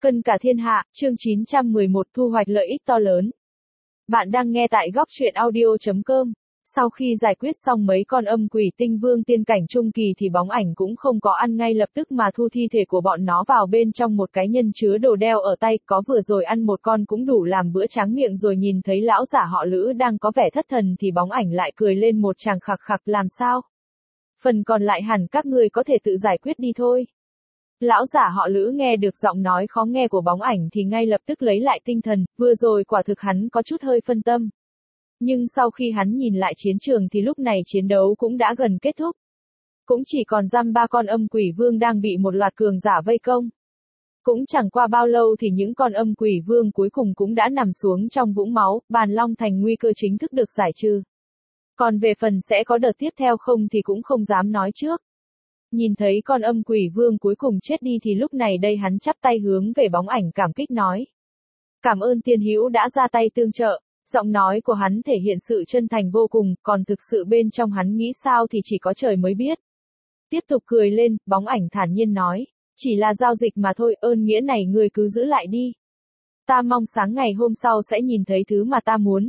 Cân cả thiên hạ, chương 911 thu hoạch lợi ích to lớn. Bạn đang nghe tại góc truyện audio.com. Sau khi giải quyết xong mấy con âm quỷ tinh vương tiên cảnh trung kỳ thì bóng ảnh cũng không có ăn ngay lập tức mà thu thi thể của bọn nó vào bên trong một cái nhân chứa đồ đeo ở tay, có vừa rồi ăn một con cũng đủ làm bữa tráng miệng rồi. Nhìn thấy lão giả họ Lữ đang có vẻ thất thần thì bóng ảnh lại cười lên một tràng khặc khặc. Làm sao? Phần còn lại hẳn các ngươi có thể tự giải quyết đi thôi. Lão giả họ Lữ nghe được giọng nói khó nghe của bóng ảnh thì ngay lập tức lấy lại tinh thần, vừa rồi quả thực hắn có chút hơi phân tâm. Nhưng sau khi hắn nhìn lại chiến trường thì lúc này chiến đấu cũng đã gần kết thúc. Cũng chỉ còn dăm ba con âm quỷ vương đang bị một loạt cường giả vây công. Cũng chẳng qua bao lâu thì những con âm quỷ vương cuối cùng cũng đã nằm xuống trong vũng máu, Bàn Long Thành nguy cơ chính thức được giải trừ. Còn về phần sẽ có đợt tiếp theo không thì cũng không dám nói trước. Nhìn thấy con âm quỷ vương cuối cùng chết đi thì lúc này đây hắn chắp tay hướng về bóng ảnh cảm kích nói. Cảm ơn tiên hữu đã ra tay tương trợ, giọng nói của hắn thể hiện sự chân thành vô cùng, còn thực sự bên trong hắn nghĩ sao thì chỉ có trời mới biết. Tiếp tục cười lên, bóng ảnh thản nhiên nói, chỉ là giao dịch mà thôi, ơn nghĩa này ngươi cứ giữ lại đi. Ta mong sáng ngày hôm sau sẽ nhìn thấy thứ mà ta muốn.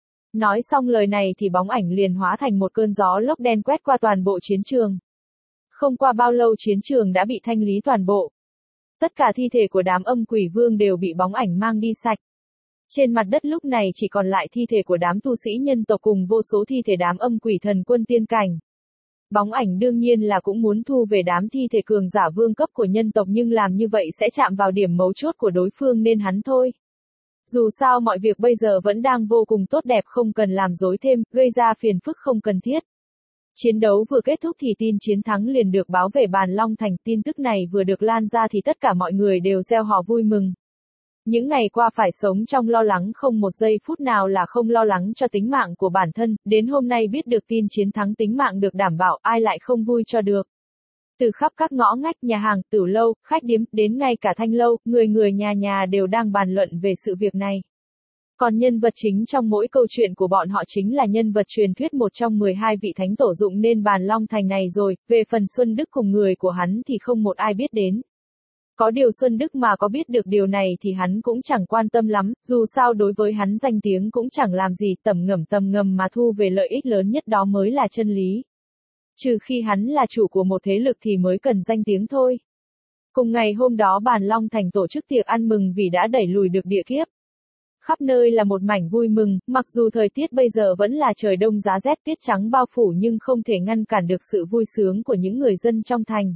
Nói xong lời này thì bóng ảnh liền hóa thành một cơn gió lốc đen quét qua toàn bộ chiến trường. Không qua bao lâu chiến trường đã bị thanh lý toàn bộ. Tất cả thi thể của đám âm quỷ vương đều bị bóng ảnh mang đi sạch. Trên mặt đất lúc này chỉ còn lại thi thể của đám tu sĩ nhân tộc cùng vô số thi thể đám âm quỷ thần quân tiên cảnh. Bóng ảnh đương nhiên là cũng muốn thu về đám thi thể cường giả vương cấp của nhân tộc, nhưng làm như vậy sẽ chạm vào điểm mấu chốt của đối phương nên hắn thôi. Dù sao mọi việc bây giờ vẫn đang vô cùng tốt đẹp, không cần làm rối thêm, gây ra phiền phức không cần thiết. Chiến đấu vừa kết thúc thì tin chiến thắng liền được báo về Bàn Long Thành, tin tức này vừa được lan ra thì tất cả mọi người đều reo hò vui mừng. Những ngày qua phải sống trong lo lắng, không một giây phút nào là không lo lắng cho tính mạng của bản thân, đến hôm nay biết được tin chiến thắng tính mạng được đảm bảo, ai lại không vui cho được. Từ khắp các ngõ ngách, nhà hàng, tửu lâu, khách điếm, đến ngay cả thanh lâu, người người nhà nhà đều đang bàn luận về sự việc này. Còn nhân vật chính trong mỗi câu chuyện của bọn họ chính là nhân vật truyền thuyết một trong 12 vị thánh tổ dụng nên Bàn Long Thành này rồi, về phần Xuân Đức cùng người của hắn thì không một ai biết đến. Có điều Xuân Đức mà có biết được điều này thì hắn cũng chẳng quan tâm lắm, dù sao đối với hắn danh tiếng cũng chẳng làm gì, tầm ngầm mà thu về lợi ích lớn nhất đó mới là chân lý. Trừ khi hắn là chủ của một thế lực thì mới cần danh tiếng thôi. Cùng ngày hôm đó Bàn Long Thành tổ chức tiệc ăn mừng vì đã đẩy lùi được địa kiếp. Khắp nơi là một mảnh vui mừng, mặc dù thời tiết bây giờ vẫn là trời đông giá rét, tiết trắng bao phủ nhưng không thể ngăn cản được sự vui sướng của những người dân trong thành.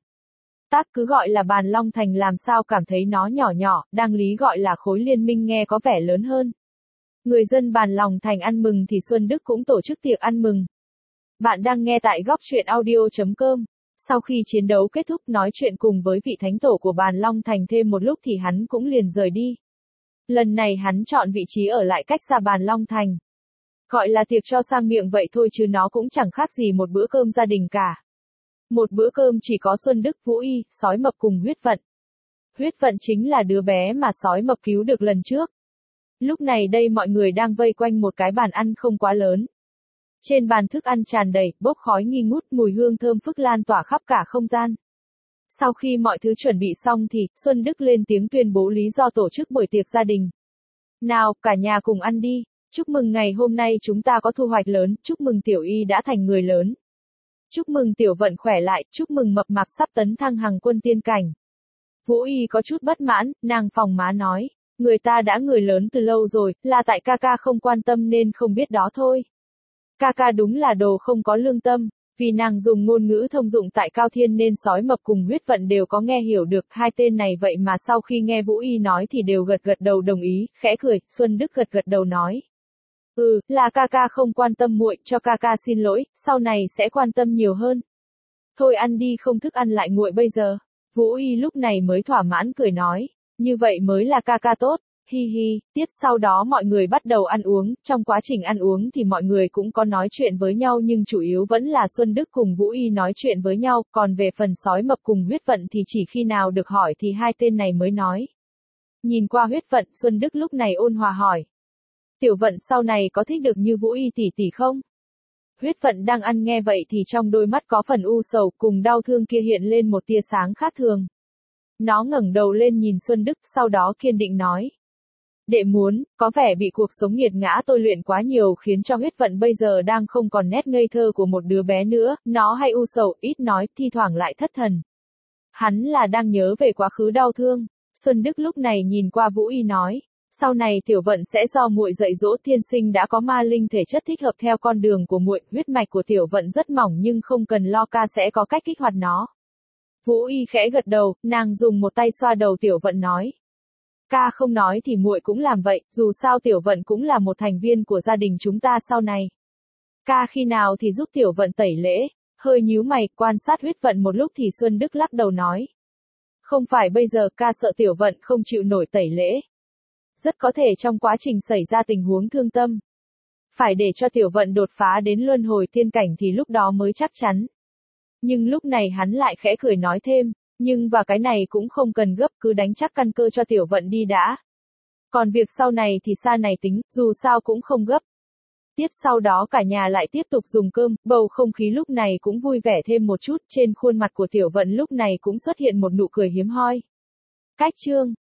Cứ gọi là Bàn Long Thành làm sao cảm thấy nó nhỏ nhỏ, đang lý gọi là khối liên minh nghe có vẻ lớn hơn. Người dân Bàn Long Thành ăn mừng thì Xuân Đức cũng tổ chức tiệc ăn mừng. Bạn đang nghe tại góc truyện audio.com. Sau khi chiến đấu kết thúc nói chuyện cùng với vị thánh tổ của Bàn Long Thành thêm một lúc thì hắn cũng liền rời đi. Lần này hắn chọn vị trí ở lại cách xa Bàn Long Thành. Gọi là tiệc cho sang miệng vậy thôi chứ nó cũng chẳng khác gì một bữa cơm gia đình cả. Một bữa cơm chỉ có Xuân Đức, Vũ Y, Sói Mập cùng Huyết Vận. Huyết Vận chính là đứa bé mà Sói Mập cứu được lần trước. Lúc này đây mọi người đang vây quanh một cái bàn ăn không quá lớn. Trên bàn thức ăn tràn đầy, bốc khói nghi ngút, mùi hương thơm phức lan tỏa khắp cả không gian. Sau khi mọi thứ chuẩn bị xong thì, Xuân Đức lên tiếng tuyên bố lý do tổ chức buổi tiệc gia đình. Nào, cả nhà cùng ăn đi, chúc mừng ngày hôm nay chúng ta có thu hoạch lớn, chúc mừng Tiểu Y đã thành người lớn. Chúc mừng Tiểu Vận khỏe lại, chúc mừng Mập Mạp sắp tấn thăng hằng quân tiên cảnh. Vũ Y có chút bất mãn, nàng phòng má nói, người ta đã người lớn từ lâu rồi, là tại ca ca không quan tâm nên không biết đó thôi. Ca ca đúng là đồ không có lương tâm. Vì nàng dùng ngôn ngữ thông dụng tại Cao Thiên nên Sói Mập cùng Huyết Vận đều có nghe hiểu được hai tên này, vậy mà sau khi nghe Vũ Y nói thì đều gật gật đầu đồng ý, khẽ cười, Xuân Đức gật gật đầu nói. Là ca ca không quan tâm muội, cho ca ca xin lỗi, sau này sẽ quan tâm nhiều hơn. Thôi ăn đi, không thức ăn lại nguội bây giờ. Vũ Y lúc này mới thỏa mãn cười nói, như vậy mới là ca ca tốt. Hi hi, tiếp sau đó mọi người bắt đầu ăn uống, trong quá trình ăn uống thì mọi người cũng có nói chuyện với nhau nhưng chủ yếu vẫn là Xuân Đức cùng Vũ Y nói chuyện với nhau, còn về phần Sói Mập cùng Huyết Vận thì chỉ khi nào được hỏi thì hai tên này mới nói. Nhìn qua Huyết Vận, Xuân Đức lúc này ôn hòa hỏi. Tiểu Vận sau này có thích được như Vũ Y tỷ tỷ không? Huyết Vận đang ăn nghe vậy thì trong đôi mắt có phần u sầu cùng đau thương kia hiện lên một tia sáng khác thường. Nó ngẩng đầu lên nhìn Xuân Đức, sau đó kiên định nói. Đệ muốn, có vẻ bị cuộc sống nghiệt ngã tôi luyện quá nhiều khiến cho huyết vận bây giờ đang không còn nét ngây thơ của một đứa bé nữa, nó hay u sầu, ít nói, thi thoảng lại thất thần. Hắn là đang nhớ về quá khứ đau thương. Xuân Đức lúc này nhìn qua Vũ Y nói, sau này Tiểu Vận sẽ do muội dạy dỗ, tiên sinh đã có ma linh thể chất thích hợp theo con đường của muội, huyết mạch của Tiểu Vận rất mỏng nhưng không cần lo, ca sẽ có cách kích hoạt nó. Vũ Y khẽ gật đầu, nàng dùng một tay xoa đầu Tiểu Vận nói. Ca không nói thì muội cũng làm vậy, dù sao Tiểu Vận cũng là một thành viên của gia đình chúng ta sau này. Ca khi nào thì giúp Tiểu Vận tẩy lễ, hơi nhíu mày, quan sát huyết vận một lúc thì Xuân Đức lắc đầu nói. Không phải bây giờ, ca sợ Tiểu Vận không chịu nổi tẩy lễ. Rất có thể trong quá trình xảy ra tình huống thương tâm. Phải để cho Tiểu Vận đột phá đến luân hồi tiên cảnh thì lúc đó mới chắc chắn. Nhưng lúc này hắn lại khẽ cười nói thêm, nhưng và cái này cũng không cần gấp, cứ đánh chắc căn cơ cho Tiểu Vận đi đã. Còn việc sau này thì xa này tính, dù sao cũng không gấp. Tiếp sau đó cả nhà lại tiếp tục dùng cơm, bầu không khí lúc này cũng vui vẻ thêm một chút, trên khuôn mặt của Tiểu Vận lúc này cũng xuất hiện một nụ cười hiếm hoi. Cách chương